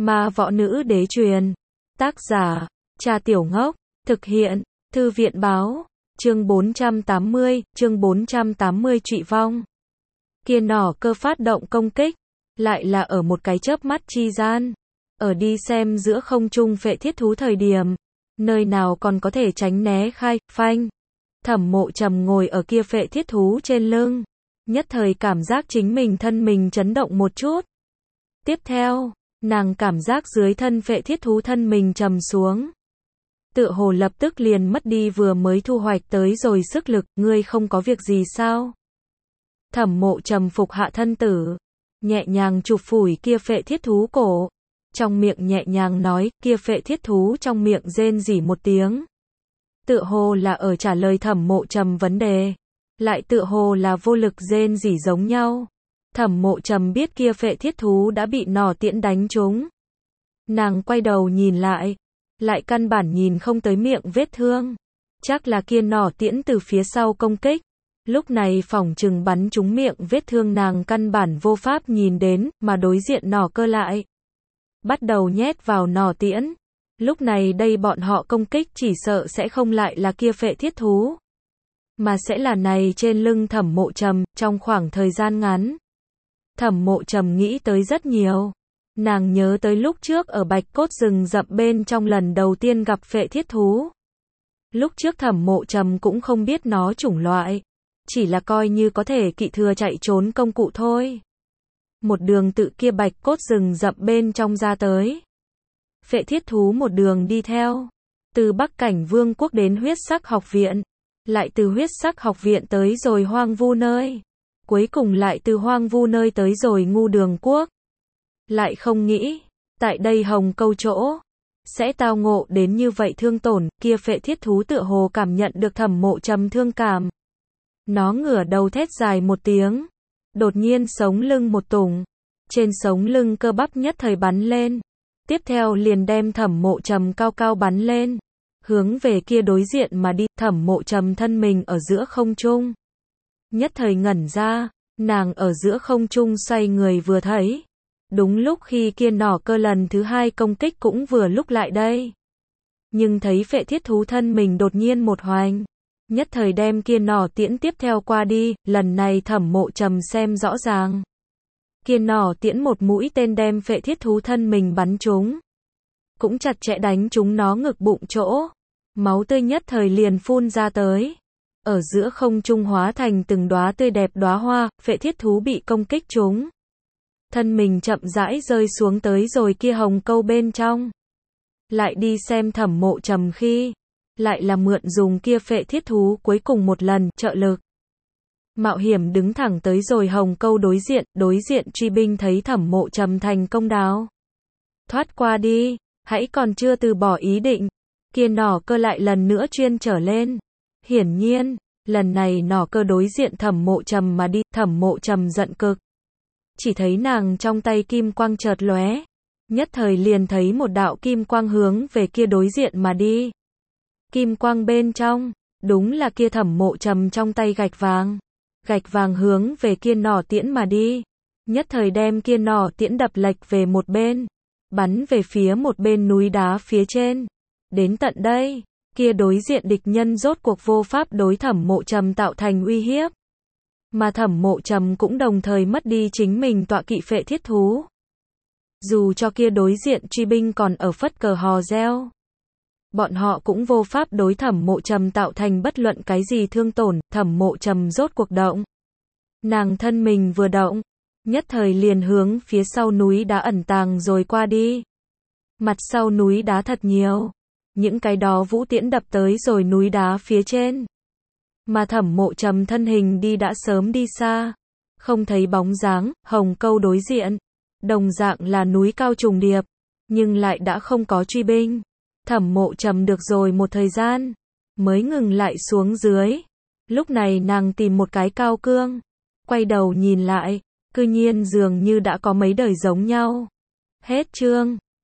Ma võ nữ đế truyền. Tác giả, Trà Tiểu Ngốc. Thực hiện, Thư viện báo. Chương 480 Trụy vong. Kia nỏ cơ phát động công kích, lại là ở một cái chớp mắt chi gian. Ở đi xem giữa không trung phệ thiết thú thời điểm, nơi nào còn có thể tránh né khai, phanh. Thẩm Mộ Trầm ngồi ở kia phệ thiết thú trên lưng, nhất thời cảm giác chính mình thân mình chấn động một chút. Tiếp theo, nàng cảm giác dưới thân phệ thiết thú thân mình trầm xuống. Tựa hồ lập tức liền mất đi vừa mới thu hoạch tới rồi sức lực, ngươi không có việc gì sao? Thẩm Mộ Trầm phục hạ thân tử, nhẹ nhàng chụp phủi kia phệ thiết thú cổ, trong miệng nhẹ nhàng nói, kia phệ thiết thú trong miệng rên rỉ một tiếng. Tựa hồ là ở trả lời Thẩm Mộ Trầm vấn đề, lại tựa hồ là vô lực rên rỉ giống nhau. Thẩm Mộ Trầm biết kia phệ thiết thú đã bị nỏ tiễn đánh trúng. Nàng quay đầu nhìn lại căn bản nhìn không tới miệng vết thương. Chắc là kia nỏ tiễn từ phía sau công kích. Lúc này phỏng chừng bắn trúng miệng vết thương nàng căn bản vô pháp nhìn đến, mà đối diện nỏ cơ lại bắt đầu nhét vào nỏ tiễn. Lúc này đây bọn họ công kích chỉ sợ sẽ không lại là kia phệ thiết thú, mà sẽ là này trên lưng Thẩm Mộ Trầm, trong khoảng thời gian ngắn. Thẩm Mộ Trầm nghĩ tới rất nhiều. Nàng nhớ tới lúc trước ở Bạch Cốt rừng rậm bên trong lần đầu tiên gặp phệ thiết thú. Lúc trước Thẩm Mộ Trầm cũng không biết nó chủng loại, chỉ là coi như có thể kỵ thừa chạy trốn công cụ thôi. Một đường tự kia Bạch Cốt rừng rậm bên trong ra tới. Phệ thiết thú một đường đi theo, từ Bắc Cảnh Vương quốc đến Huyết Sắc học viện, lại từ Huyết Sắc học viện tới rồi Hoang Vu nơi, cuối cùng lại từ Hoang Vu nơi tới rồi Ngu Đường quốc. Lại không nghĩ, tại đây Hồng Câu chỗ, sẽ tao ngộ đến như vậy thương tổn, kia phệ thiết thú tựa hồ cảm nhận được Thẩm Mộ Trầm thương cảm. Nó ngửa đầu thét dài một tiếng, đột nhiên sống lưng một tủng, trên sống lưng cơ bắp nhất thời bắn lên, tiếp theo liền đem Thẩm Mộ Trầm cao cao bắn lên, hướng về kia đối diện mà đi. Thẩm Mộ Trầm thân mình ở giữa không trung, nhất thời ngẩn ra, nàng ở giữa không trung xoay người vừa thấy. Đúng lúc khi kia nỏ cơ lần thứ hai công kích cũng vừa lúc lại đây. Nhưng thấy phệ thiết thú thân mình đột nhiên một hoành, nhất thời đem kia nỏ tiễn tiếp theo qua đi. Lần này Thẩm Mộ Trầm xem rõ ràng, kia nỏ tiễn một mũi tên đem phệ thiết thú thân mình bắn trúng, cũng chặt chẽ đánh trúng nó ngực bụng chỗ. Máu tươi nhất thời liền phun ra tới, ở giữa không trung hóa thành từng đóa tươi đẹp đóa hoa. Phệ thiết thú bị công kích trúng, thân mình chậm rãi rơi xuống tới rồi kia Hồng Câu bên trong. Lại đi xem Thẩm Mộ Trầm khi, lại là mượn dùng kia phệ thiết thú cuối cùng một lần trợ lực. Mạo hiểm đứng thẳng tới rồi Hồng Câu đối diện truy binh thấy Thẩm Mộ Trầm thành công đào thoát qua đi, hãy còn chưa từ bỏ ý định, kia nỏ cơ lại lần nữa chuyên trở lên. Hiển nhiên, lần này nỏ cơ đối diện Thẩm Mộ Trầm mà đi. Thẩm Mộ Trầm giận cực, chỉ thấy nàng trong tay kim quang chợt lóe, nhất thời liền thấy một đạo kim quang hướng về kia đối diện mà đi. Kim quang bên trong, đúng là kia Thẩm Mộ Trầm trong tay gạch vàng hướng về kia nỏ tiễn mà đi, nhất thời đem kia nỏ tiễn đập lệch về một bên, bắn về phía một bên núi đá phía trên. Đến tận đây, kia đối diện địch nhân rốt cuộc vô pháp đối Thẩm Mộ Trầm tạo thành uy hiếp. Mà Thẩm Mộ Trầm cũng đồng thời mất đi chính mình tọa kỵ phệ thiết thú. Dù cho kia đối diện truy binh còn ở phất cờ hò reo, bọn họ cũng vô pháp đối Thẩm Mộ Trầm tạo thành bất luận cái gì thương tổn. Thẩm Mộ Trầm rốt cuộc động, nàng thân mình vừa động, nhất thời liền hướng phía sau núi đá ẩn tàng rồi qua đi. Mặt sau núi đá thật nhiều, những cái đó vũ tiễn đập tới rồi núi đá phía trên. Mà Thẩm Mộ Trầm thân hình đi đã sớm đi xa, không thấy bóng dáng. Hồng Câu đối diện, đồng dạng là núi cao trùng điệp, nhưng lại đã không có truy binh. Thẩm Mộ Trầm được rồi một thời gian, mới ngừng lại xuống dưới. Lúc này nàng tìm một cái cao cương, quay đầu nhìn lại, cư nhiên dường như đã có mấy đời giống nhau. Hết chương.